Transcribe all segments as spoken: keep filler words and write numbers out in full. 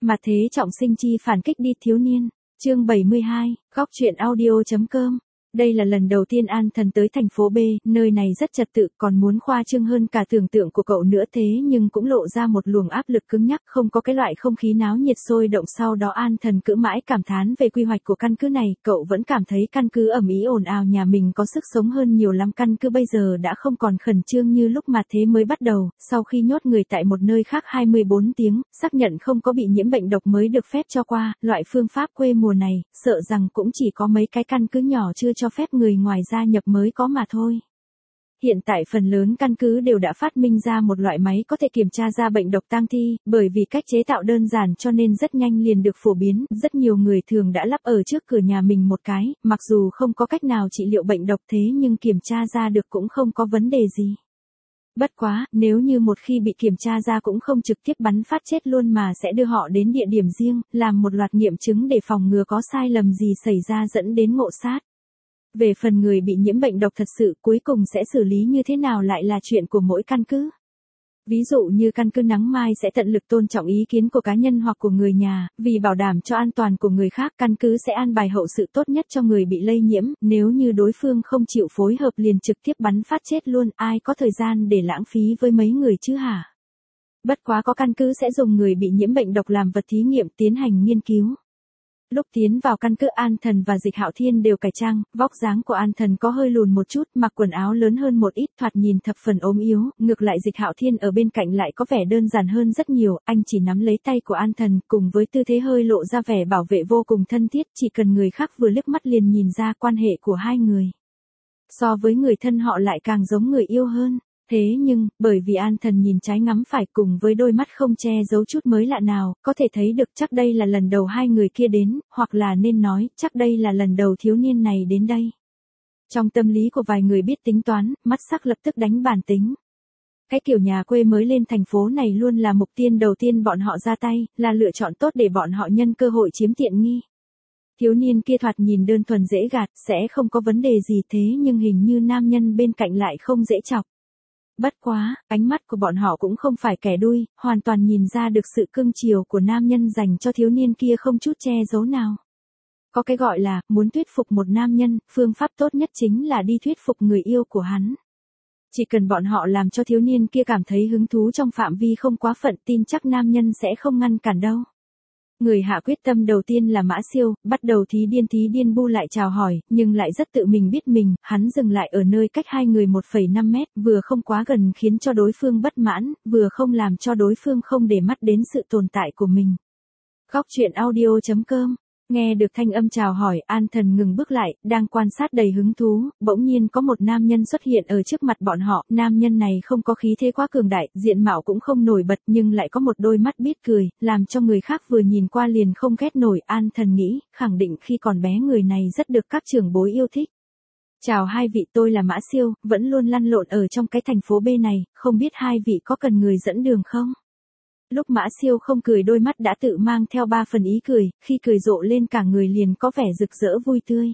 Mà thế trọng sinh chi phản kích đi thiếu niên. Chương bảy mươi hai, góc truyện audio.com. Đây là lần đầu tiên An Thần tới thành phố B, nơi này rất trật tự, còn muốn khoa trương hơn cả tưởng tượng của cậu nữa, thế nhưng cũng lộ ra một luồng áp lực cứng nhắc, không có cái loại không khí náo nhiệt sôi động. Sau đó An Thần cứ mãi cảm thán về quy hoạch của căn cứ này, cậu vẫn cảm thấy căn cứ ầm ĩ ồn ào nhà mình có sức sống hơn nhiều lắm. Căn cứ bây giờ đã không còn khẩn trương như lúc mà thế mới bắt đầu, sau khi nhốt người tại một nơi khác hai mươi bốn tiếng, xác nhận không có bị nhiễm bệnh độc mới được phép cho qua. Loại phương pháp quê mùa này, sợ rằng cũng chỉ có mấy cái căn cứ nhỏ chưa cho phép người ngoài gia nhập mới có mà thôi. Hiện tại phần lớn căn cứ đều đã phát minh ra một loại máy có thể kiểm tra ra bệnh độc tang thi, bởi vì cách chế tạo đơn giản cho nên rất nhanh liền được phổ biến, rất nhiều người thường đã lắp ở trước cửa nhà mình một cái, mặc dù không có cách nào trị liệu bệnh độc thế nhưng kiểm tra ra được cũng không có vấn đề gì. Bất quá, nếu như một khi bị kiểm tra ra cũng không trực tiếp bắn phát chết luôn mà sẽ đưa họ đến địa điểm riêng, làm một loạt nghiệm chứng để phòng ngừa có sai lầm gì xảy ra dẫn đến ngộ sát. Về phần người bị nhiễm bệnh độc thật sự cuối cùng sẽ xử lý như thế nào lại là chuyện của mỗi căn cứ. Ví dụ như căn cứ Nắng Mai sẽ tận lực tôn trọng ý kiến của cá nhân hoặc của người nhà, vì bảo đảm cho an toàn của người khác căn cứ sẽ an bài hậu sự tốt nhất cho người bị lây nhiễm, nếu như đối phương không chịu phối hợp liền trực tiếp bắn phát chết luôn, ai có thời gian để lãng phí với mấy người chứ hả? Bất quá có căn cứ sẽ dùng người bị nhiễm bệnh độc làm vật thí nghiệm tiến hành nghiên cứu. Lúc tiến vào căn cứ An Thần và Dịch Hạo Thiên đều cải trang, vóc dáng của An Thần có hơi lùn một chút, mặc quần áo lớn hơn một ít, thoạt nhìn thập phần ốm yếu, ngược lại Dịch Hạo Thiên ở bên cạnh lại có vẻ đơn giản hơn rất nhiều, anh chỉ nắm lấy tay của An Thần, cùng với tư thế hơi lộ ra vẻ bảo vệ vô cùng thân thiết, chỉ cần người khác vừa liếc mắt liền nhìn ra quan hệ của hai người. So với người thân họ lại càng giống người yêu hơn. Thế nhưng, bởi vì An Thần nhìn trái ngắm phải cùng với đôi mắt không che giấu chút mới lạ nào, có thể thấy được chắc đây là lần đầu hai người kia đến, hoặc là nên nói, chắc đây là lần đầu thiếu niên này đến đây. Trong tâm lý của vài người biết tính toán, mắt sắc lập tức đánh bản tính. Cái kiểu nhà quê mới lên thành phố này luôn là mục tiêu đầu tiên bọn họ ra tay, là lựa chọn tốt để bọn họ nhân cơ hội chiếm tiện nghi. Thiếu niên kia thoạt nhìn đơn thuần dễ gạt, sẽ không có vấn đề gì thế nhưng hình như nam nhân bên cạnh lại không dễ chọc. Bất quá, ánh mắt của bọn họ cũng không phải kẻ đuôi, hoàn toàn nhìn ra được sự cưng chiều của nam nhân dành cho thiếu niên kia không chút che giấu nào. Có cái gọi là, muốn thuyết phục một nam nhân, phương pháp tốt nhất chính là đi thuyết phục người yêu của hắn. Chỉ cần bọn họ làm cho thiếu niên kia cảm thấy hứng thú trong phạm vi không quá phận, tin chắc nam nhân sẽ không ngăn cản đâu. Người hạ quyết tâm đầu tiên là Mã Siêu, bắt đầu thí điên thí điên bu lại chào hỏi, nhưng lại rất tự mình biết mình, hắn dừng lại ở nơi cách hai người một phẩy năm mét, vừa không quá gần khiến cho đối phương bất mãn, vừa không làm cho đối phương không để mắt đến sự tồn tại của mình. Góc truyện audio.com. Nghe được thanh âm chào hỏi, An Thần ngừng bước lại, đang quan sát đầy hứng thú, bỗng nhiên có một nam nhân xuất hiện ở trước mặt bọn họ, nam nhân này không có khí thế quá cường đại, diện mạo cũng không nổi bật nhưng lại có một đôi mắt biết cười, làm cho người khác vừa nhìn qua liền không ghét nổi. An Thần nghĩ, khẳng định khi còn bé người này rất được các trưởng bối yêu thích. Chào hai vị, tôi là Mã Siêu, vẫn luôn lăn lộn ở trong cái thành phố B này, không biết hai vị có cần người dẫn đường không? Lúc Mã Siêu không cười đôi mắt đã tự mang theo ba phần ý cười, khi cười rộ lên cả người liền có vẻ rực rỡ vui tươi.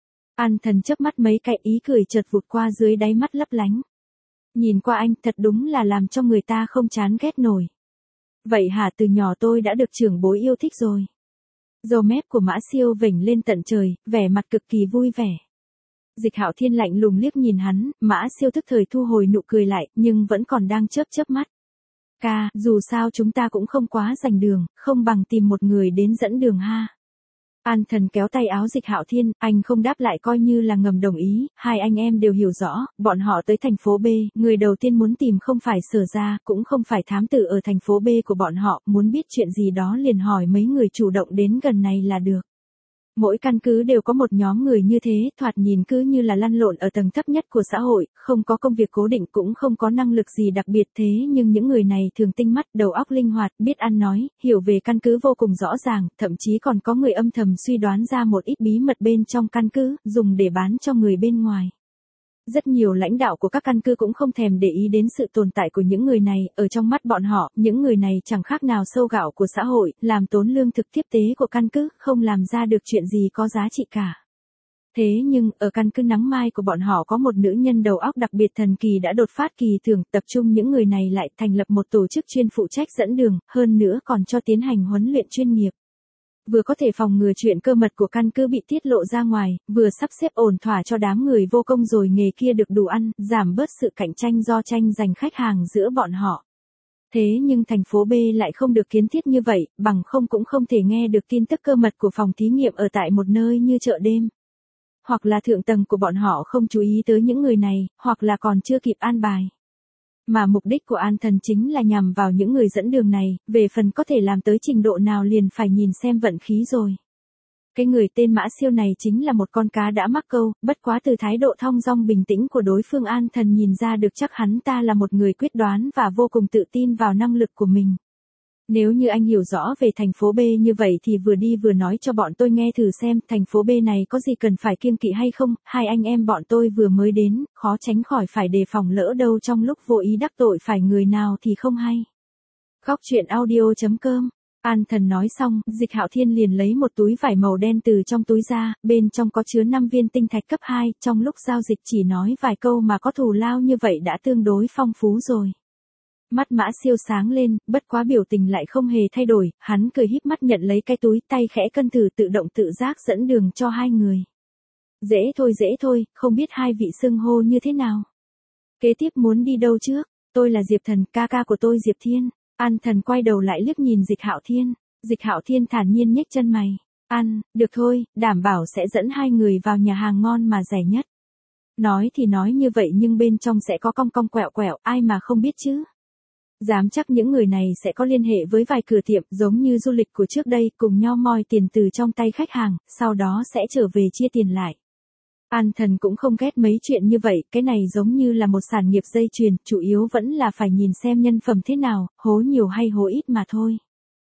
An Thần chớp mắt mấy cái ý cười chợt vụt qua dưới đáy mắt lấp lánh. Nhìn qua anh thật đúng là làm cho người ta không chán ghét nổi. Vậy hả, từ nhỏ tôi đã được trưởng bối yêu thích rồi. Râu mép của Mã Siêu vểnh lên tận trời, vẻ mặt cực kỳ vui vẻ. Dịch Hạo Thiên lạnh lùng liếc nhìn hắn, Mã Siêu tức thời thu hồi nụ cười lại, nhưng vẫn còn đang chớp chớp mắt. Ca, dù sao chúng ta cũng không quá rành đường, không bằng tìm một người đến dẫn đường ha. An Thần kéo tay áo Dịch Hạo Thiên, anh không đáp lại coi như là ngầm đồng ý, hai anh em đều hiểu rõ, bọn họ tới thành phố B, người đầu tiên muốn tìm không phải Sở Gia, cũng không phải thám tử ở thành phố B của bọn họ, muốn biết chuyện gì đó liền hỏi mấy người chủ động đến gần này là được. Mỗi căn cứ đều có một nhóm người như thế, thoạt nhìn cứ như là lăn lộn ở tầng thấp nhất của xã hội, không có công việc cố định cũng không có năng lực gì đặc biệt thế nhưng những người này thường tinh mắt, đầu óc linh hoạt, biết ăn nói, hiểu về căn cứ vô cùng rõ ràng, thậm chí còn có người âm thầm suy đoán ra một ít bí mật bên trong căn cứ, dùng để bán cho người bên ngoài. Rất nhiều lãnh đạo của các căn cứ cũng không thèm để ý đến sự tồn tại của những người này, ở trong mắt bọn họ, những người này chẳng khác nào sâu gạo của xã hội, làm tốn lương thực tiếp tế của căn cứ, không làm ra được chuyện gì có giá trị cả. Thế nhưng, ở căn cứ Nắng Mai của bọn họ có một nữ nhân đầu óc đặc biệt thần kỳ đã đột phát kỳ tưởng, tập trung những người này lại thành lập một tổ chức chuyên phụ trách dẫn đường, hơn nữa còn cho tiến hành huấn luyện chuyên nghiệp. Vừa có thể phòng ngừa chuyện cơ mật của căn cứ bị tiết lộ ra ngoài, vừa sắp xếp ổn thỏa cho đám người vô công rồi nghề kia được đủ ăn, giảm bớt sự cạnh tranh do tranh giành khách hàng giữa bọn họ. Thế nhưng thành phố B lại không được kiến thiết như vậy, bằng không cũng không thể nghe được tin tức cơ mật của phòng thí nghiệm ở tại một nơi như chợ đêm. Hoặc là thượng tầng của bọn họ không chú ý tới những người này, hoặc là còn chưa kịp an bài. Mà mục đích của An Thần chính là nhằm vào những người dẫn đường này, về phần có thể làm tới trình độ nào liền phải nhìn xem vận khí rồi. Cái người tên Mã Siêu này chính là một con cá đã mắc câu, bất quá từ thái độ thong dong bình tĩnh của đối phương An Thần nhìn ra được chắc hắn ta là một người quyết đoán và vô cùng tự tin vào năng lực của mình. Nếu như anh hiểu rõ về thành phố B như vậy thì vừa đi vừa nói cho bọn tôi nghe thử xem thành phố B này có gì cần phải kiêng kỵ hay không, hai anh em bọn tôi vừa mới đến, khó tránh khỏi phải đề phòng lỡ đâu trong lúc vô ý đắc tội phải người nào thì không hay. Góc truyện audio chấm com An Thần nói xong, Dịch Hạo Thiên liền lấy một túi vải màu đen từ trong túi ra, bên trong có chứa năm viên tinh thạch cấp hai, trong lúc giao dịch chỉ nói vài câu mà có thù lao như vậy đã tương đối phong phú rồi. Mắt Mã Siêu sáng lên, bất quá biểu tình lại không hề thay đổi, hắn cười híp mắt nhận lấy cái túi, tay khẽ cân thử tự động tự giác dẫn đường cho hai người. Dễ thôi dễ thôi, không biết hai vị xưng hô như thế nào. Kế tiếp muốn đi đâu trước? Tôi là Diệp Thần, ca ca của tôi Diệp Thiên. An Thần quay đầu lại liếc nhìn Dịch Hạo Thiên. Dịch Hạo Thiên thản nhiên nhếch chân mày. Ăn, được thôi, đảm bảo sẽ dẫn hai người vào nhà hàng ngon mà rẻ nhất. Nói thì nói như vậy nhưng bên trong sẽ có cong cong quẹo quẹo, ai mà không biết chứ. Dám chắc những người này sẽ có liên hệ với vài cửa tiệm giống như du lịch của trước đây, cùng nhau moi tiền từ trong tay khách hàng, sau đó sẽ trở về chia tiền lại. An Thần cũng không ghét mấy chuyện như vậy, cái này giống như là một sản nghiệp dây chuyền, chủ yếu vẫn là phải nhìn xem nhân phẩm thế nào, hố nhiều hay hố ít mà thôi.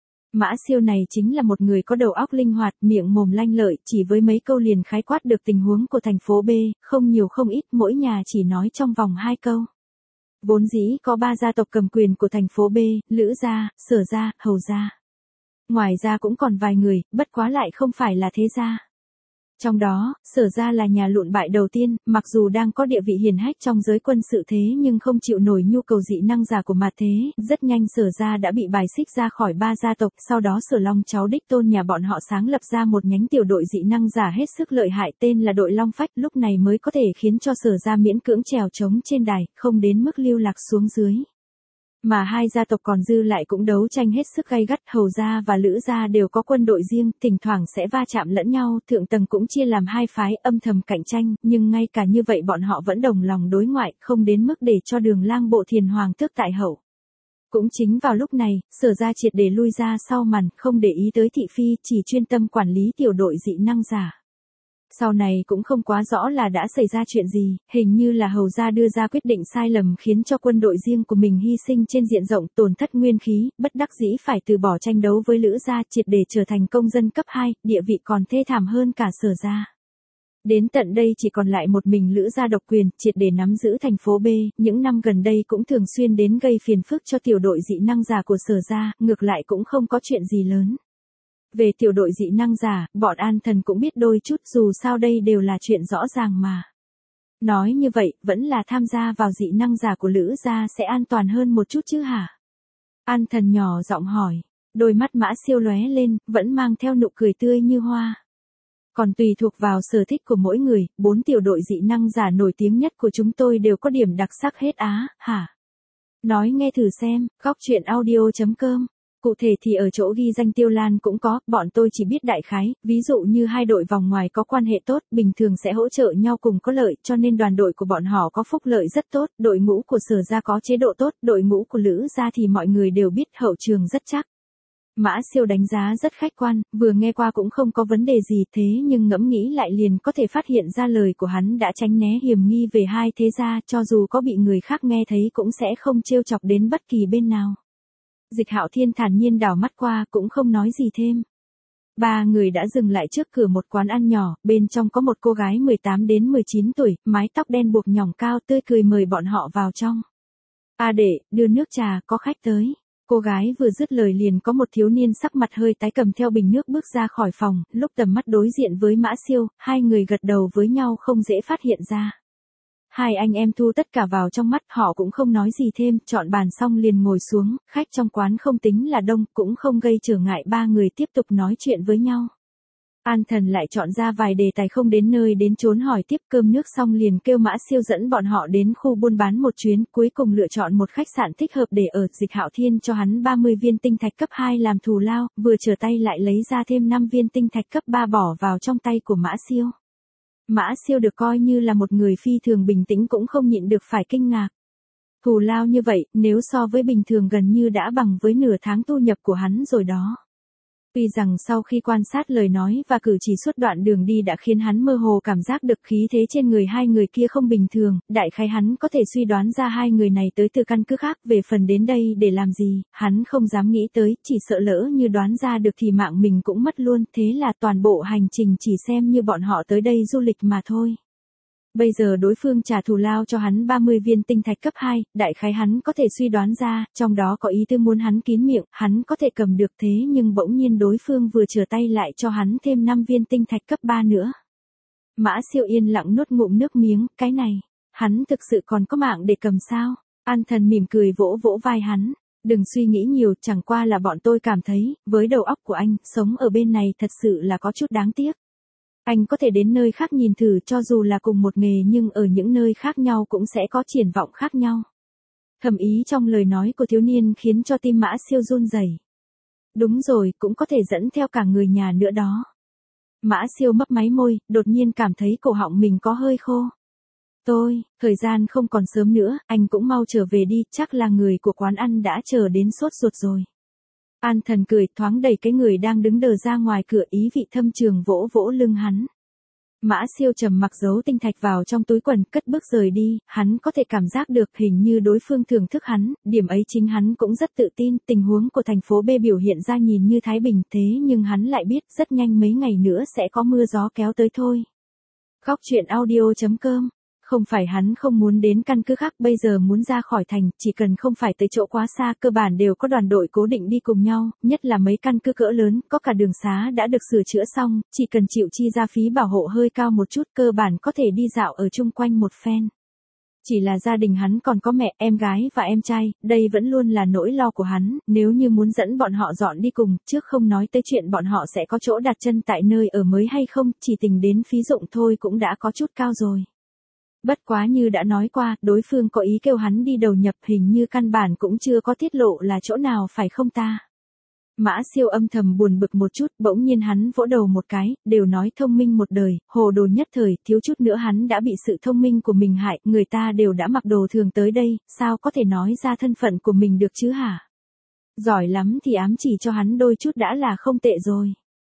Mã Siêu này chính là một người có đầu óc linh hoạt, miệng mồm lanh lợi, chỉ với mấy câu liền khái quát được tình huống của thành phố B, không nhiều không ít, mỗi nhà chỉ nói trong vòng hai câu. Vốn dĩ có ba gia tộc cầm quyền của thành phố B, Lữ gia, Sở gia, Hầu gia. Ngoài ra cũng còn vài người, bất quá lại không phải là thế gia. Trong đó, Sở gia là nhà lụn bại đầu tiên, mặc dù đang có địa vị hiển hách trong giới quân sự thế nhưng không chịu nổi nhu cầu dị năng giả của mặt thế, rất nhanh Sở gia đã bị bài xích ra khỏi ba gia tộc, sau đó Sở Long cháu đích tôn nhà bọn họ sáng lập ra một nhánh tiểu đội dị năng giả hết sức lợi hại tên là đội Long Phách, lúc này mới có thể khiến cho Sở gia miễn cưỡng trèo trống trên đài, không đến mức lưu lạc xuống dưới. Mà hai gia tộc còn dư lại cũng đấu tranh hết sức gay gắt, Hầu gia và Lữ gia đều có quân đội riêng, thỉnh thoảng sẽ va chạm lẫn nhau, thượng tầng cũng chia làm hai phái âm thầm cạnh tranh, nhưng ngay cả như vậy bọn họ vẫn đồng lòng đối ngoại, không đến mức để cho Đường Lang bộ Thiền Hoàng tước tại hậu. Cũng chính vào lúc này, Sở gia triệt để lui ra sau màn, không để ý tới thị phi, chỉ chuyên tâm quản lý tiểu đội dị năng giả. Sau này cũng không quá rõ là đã xảy ra chuyện gì, hình như là Hầu gia đưa ra quyết định sai lầm khiến cho quân đội riêng của mình hy sinh trên diện rộng, tổn thất nguyên khí, bất đắc dĩ phải từ bỏ tranh đấu với Lữ gia, triệt để trở thành công dân cấp hai, địa vị còn thê thảm hơn cả Sở gia. Đến tận đây chỉ còn lại một mình Lữ gia độc quyền, triệt để nắm giữ thành phố B, những năm gần đây cũng thường xuyên đến gây phiền phức cho tiểu đội dị năng giả của Sở gia, ngược lại cũng không có chuyện gì lớn. Về tiểu đội dị năng giả, bọn An Thần cũng biết đôi chút, dù sao đây đều là chuyện rõ ràng mà. Nói như vậy, vẫn là tham gia vào dị năng giả của Lữ gia sẽ an toàn hơn một chút chứ hả? An Thần nhỏ giọng hỏi, đôi mắt Mã Siêu lóe lên, vẫn mang theo nụ cười tươi như hoa. Còn tùy thuộc vào sở thích của mỗi người, bốn tiểu đội dị năng giả nổi tiếng nhất của chúng tôi đều có điểm đặc sắc hết á, hả? Nói nghe thử xem, góc truyện audio chấm com Cụ thể thì ở chỗ ghi danh Tiêu Lan cũng có, bọn tôi chỉ biết đại khái, ví dụ như hai đội vòng ngoài có quan hệ tốt, bình thường sẽ hỗ trợ nhau cùng có lợi, cho nên đoàn đội của bọn họ có phúc lợi rất tốt, đội ngũ của Sở gia có chế độ tốt, đội ngũ của Lữ gia thì mọi người đều biết hậu trường rất chắc. Mã Siêu đánh giá rất khách quan, vừa nghe qua cũng không có vấn đề gì, thế nhưng ngẫm nghĩ lại liền có thể phát hiện ra lời của hắn đã tránh né hiểm nghi về hai thế gia, cho dù có bị người khác nghe thấy cũng sẽ không trêu chọc đến bất kỳ bên nào. Dịch Hạo Thiên thản nhiên đảo mắt qua, cũng không nói gì thêm. Ba người đã dừng lại trước cửa một quán ăn nhỏ, bên trong có một cô gái mười tám đến mười chín tuổi, mái tóc đen buộc nhỏng cao, tươi cười mời bọn họ vào trong. A đệ, đưa nước trà, có khách tới. Cô gái vừa dứt lời liền có một thiếu niên sắc mặt hơi tái cầm theo bình nước bước ra khỏi phòng, lúc tầm mắt đối diện với Mã Siêu, hai người gật đầu với nhau không dễ phát hiện ra. Hai anh em thu tất cả vào trong mắt, họ cũng không nói gì thêm, chọn bàn xong liền ngồi xuống, khách trong quán không tính là đông, cũng không gây trở ngại ba người tiếp tục nói chuyện với nhau. An Thần lại chọn ra vài đề tài không đến nơi đến chốn hỏi tiếp, cơm nước xong liền kêu Mã Siêu dẫn bọn họ đến khu buôn bán một chuyến, cuối cùng lựa chọn một khách sạn thích hợp để ở. Dịch Hạo Thiên cho hắn ba mươi viên tinh thạch cấp hai làm thù lao, vừa trở tay lại lấy ra thêm năm viên tinh thạch cấp ba bỏ vào trong tay của Mã Siêu. Mã Siêu được coi như là một người phi thường bình tĩnh cũng không nhịn được phải kinh ngạc. Thù lao như vậy, nếu so với bình thường gần như đã bằng với nửa tháng thu nhập của hắn rồi đó. Tuy rằng sau khi quan sát lời nói và cử chỉ suốt đoạn đường đi đã khiến hắn mơ hồ cảm giác được khí thế trên người hai người kia không bình thường, đại khái hắn có thể suy đoán ra hai người này tới từ căn cứ khác, về phần đến đây để làm gì, hắn không dám nghĩ tới, chỉ sợ lỡ như đoán ra được thì mạng mình cũng mất luôn, thế là toàn bộ hành trình chỉ xem như bọn họ tới đây du lịch mà thôi. Bây giờ đối phương trả thù lao cho hắn ba mươi viên tinh thạch cấp hai, đại khái hắn có thể suy đoán ra, trong đó có ý tư muốn hắn kín miệng, hắn có thể cầm được thế nhưng bỗng nhiên đối phương vừa trở tay lại cho hắn thêm năm viên tinh thạch cấp ba nữa. Mã Siêu yên lặng nuốt ngụm nước miếng, cái này, hắn thực sự còn có mạng để cầm sao? An Thần mỉm cười vỗ vỗ vai hắn, đừng suy nghĩ nhiều, chẳng qua là bọn tôi cảm thấy, với đầu óc của anh, sống ở bên này thật sự là có chút đáng tiếc. Anh có thể đến nơi khác nhìn thử, cho dù là cùng một nghề nhưng ở những nơi khác nhau cũng sẽ có triển vọng khác nhau. Thầm ý trong lời nói của thiếu niên khiến cho tim Mã Siêu run rẩy. Đúng rồi, cũng có thể dẫn theo cả người nhà nữa đó. Mã Siêu mấp máy môi, đột nhiên cảm thấy cổ họng mình có hơi khô. Tôi, thời gian không còn sớm nữa, anh cũng mau trở về đi, chắc là người của quán ăn đã chờ đến sốt ruột rồi. An Thần cười, thoáng đẩy cái người đang đứng đờ ra ngoài cửa, ý vị thâm trường vỗ vỗ lưng hắn. Mã Siêu trầm mặc giấu tinh thạch vào trong túi quần, cất bước rời đi, hắn có thể cảm giác được hình như đối phương thưởng thức hắn, điểm ấy chính hắn cũng rất tự tin, tình huống của thành phố B biểu hiện ra nhìn như thái bình, thế nhưng hắn lại biết rất nhanh mấy ngày nữa sẽ có mưa gió kéo tới thôi. Góc truyện audio chấm com. Không phải hắn không muốn đến căn cứ khác, bây giờ muốn ra khỏi thành, chỉ cần không phải tới chỗ quá xa, cơ bản đều có đoàn đội cố định đi cùng nhau, nhất là mấy căn cứ cỡ lớn, có cả đường xá đã được sửa chữa xong, chỉ cần chịu chi ra phí bảo hộ hơi cao một chút, cơ bản có thể đi dạo ở chung quanh một phen. Chỉ là gia đình hắn còn có mẹ, em gái và em trai, đây vẫn luôn là nỗi lo của hắn, nếu như muốn dẫn bọn họ dọn đi cùng, trước không nói tới chuyện bọn họ sẽ có chỗ đặt chân tại nơi ở mới hay không, chỉ tính đến phí dụng thôi cũng đã có chút cao rồi. Bất quá như đã nói qua, đối phương có ý kêu hắn đi đầu nhập, hình như căn bản cũng chưa có tiết lộ là chỗ nào phải không ta. Mã Siêu âm thầm buồn bực một chút, bỗng nhiên hắn vỗ đầu một cái, đều nói thông minh một đời, hồ đồ nhất thời, thiếu chút nữa hắn đã bị sự thông minh của mình hại, người ta đều đã mặc đồ thường tới đây, sao có thể nói ra thân phận của mình được chứ hả? Giỏi lắm thì ám chỉ cho hắn đôi chút đã là không tệ rồi.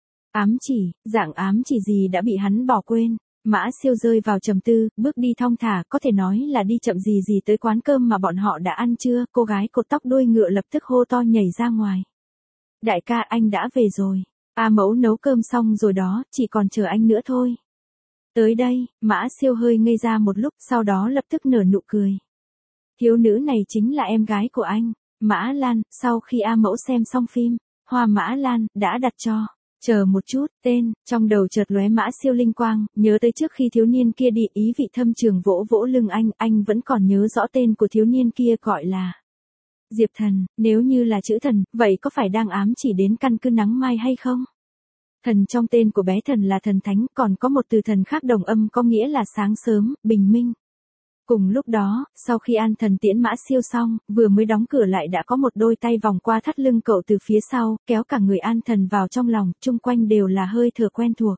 Ám chỉ, dạng ám chỉ gì đã bị hắn bỏ quên. Mã Siêu rơi vào trầm tư, bước đi thong thả, có thể nói là đi chậm gì gì tới quán cơm mà bọn họ đã ăn chưa, cô gái cột tóc đuôi ngựa lập tức hô to nhảy ra ngoài. Đại ca, anh đã về rồi. A Mẫu nấu cơm xong rồi đó, chỉ còn chờ anh nữa thôi. Tới đây, Mã Siêu hơi ngây ra một lúc, sau đó lập tức nở nụ cười. Thiếu nữ này chính là em gái của anh, Mã Lan. Sau khi A Mẫu xem xong phim, Hoa Mã Lan đã đặt cho. Chờ một chút, tên, trong đầu chợt lóe Mã Siêu linh quang, nhớ tới trước khi thiếu niên kia đi, ý vị thâm trường vỗ vỗ lưng anh, anh vẫn còn nhớ rõ tên của thiếu niên kia gọi là Diệp Thần, nếu như là chữ thần, vậy có phải đang ám chỉ đến căn cứ Nắng Mai hay không? Thần trong tên của bé Thần là thần thánh, còn có một từ thần khác đồng âm có nghĩa là sáng sớm, bình minh. Cùng lúc đó, sau khi An Thần tiễn Mã Siêu xong, vừa mới đóng cửa lại đã có một đôi tay vòng qua thắt lưng cậu từ phía sau, kéo cả người An Thần vào trong lòng, chung quanh đều là hơi thở quen thuộc.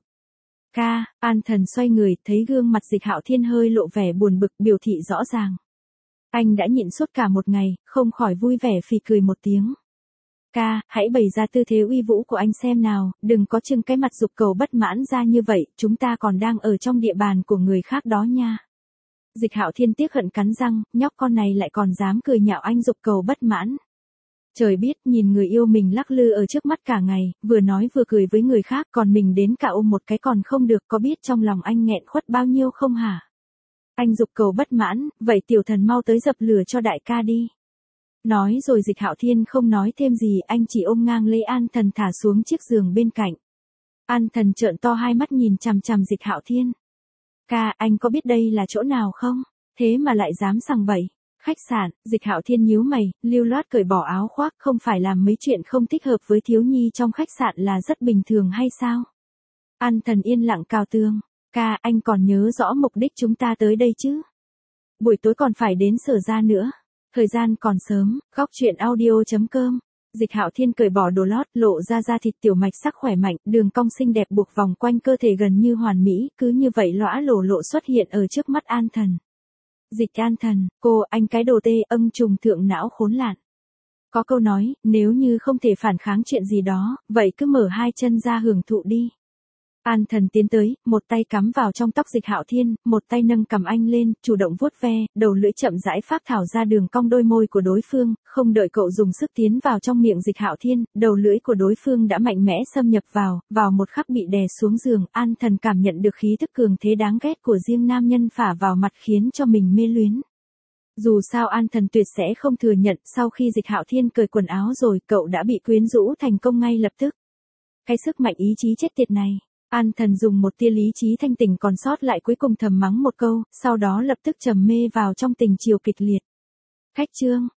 Ca, An Thần xoay người, thấy gương mặt Dịch Hạo Thiên hơi lộ vẻ buồn bực, biểu thị rõ ràng. Anh đã nhịn suốt cả một ngày, không khỏi vui vẻ phì cười một tiếng. Ca, hãy bày ra tư thế uy vũ của anh xem nào, đừng có trưng cái mặt dục cầu bất mãn ra như vậy, chúng ta còn đang ở trong địa bàn của người khác đó nha. Dịch Hạo Thiên tiếc hận cắn răng, nhóc con này lại còn dám cười nhạo anh dục cầu bất mãn. Trời biết, nhìn người yêu mình lắc lư ở trước mắt cả ngày, vừa nói vừa cười với người khác, còn mình đến cả ôm một cái còn không được, có biết trong lòng anh nghẹn khuất bao nhiêu không hả? Anh dục cầu bất mãn, vậy tiểu thần mau tới dập lửa cho đại ca đi. Nói rồi Dịch Hạo Thiên không nói thêm gì, anh chỉ ôm ngang lấy An Thần thả xuống chiếc giường bên cạnh. An Thần trợn to hai mắt nhìn chằm chằm Dịch Hạo Thiên. Ca, anh có biết đây là chỗ nào không? Thế mà lại dám sằng bậy. Khách sạn. Dịch Hạo Thiên nhíu mày, lưu loát cởi bỏ áo khoác, không phải làm mấy chuyện không thích hợp với thiếu nhi trong khách sạn là rất bình thường hay sao? An Thần yên lặng cào tường. Ca, anh còn nhớ rõ mục đích chúng ta tới đây chứ? Buổi tối còn phải đến Sở Gia nữa. Thời gian còn sớm. Góc truyện audio chấm com. Dịch Hạo Thiên cởi bỏ đồ lót, lộ ra da thịt tiểu mạch sắc khỏe mạnh, đường cong xinh đẹp buộc vòng quanh cơ thể gần như hoàn mỹ, cứ như vậy lõa lổ lộ xuất hiện ở trước mắt An Thần. Dịch An Thần, cô, anh cái đồ tê, âm trùng thượng não khốn nạn. Có câu nói, nếu như không thể phản kháng chuyện gì đó, vậy cứ mở hai chân ra hưởng thụ đi. An Thần tiến tới, một tay cắm vào trong tóc Dịch Hạo Thiên, một tay nâng cầm anh lên, chủ động vuốt ve, đầu lưỡi chậm rãi phác thảo ra đường cong đôi môi của đối phương, không đợi cậu dùng sức tiến vào trong miệng Dịch Hạo Thiên, đầu lưỡi của đối phương đã mạnh mẽ xâm nhập vào, vào một khắc bị đè xuống giường, An Thần cảm nhận được khí thức cường thế đáng ghét của riêng nam nhân phả vào mặt khiến cho mình mê luyến. Dù sao An Thần tuyệt sẽ không thừa nhận, sau khi Dịch Hạo Thiên cởi quần áo rồi, cậu đã bị quyến rũ thành công ngay lập tức. Cái sức mạnh ý chí chết tiệt này. An Thần dùng một tia lý trí thanh tỉnh còn sót lại cuối cùng thầm mắng một câu, sau đó lập tức trầm mê vào trong tình chiều kịch liệt. Khách trương,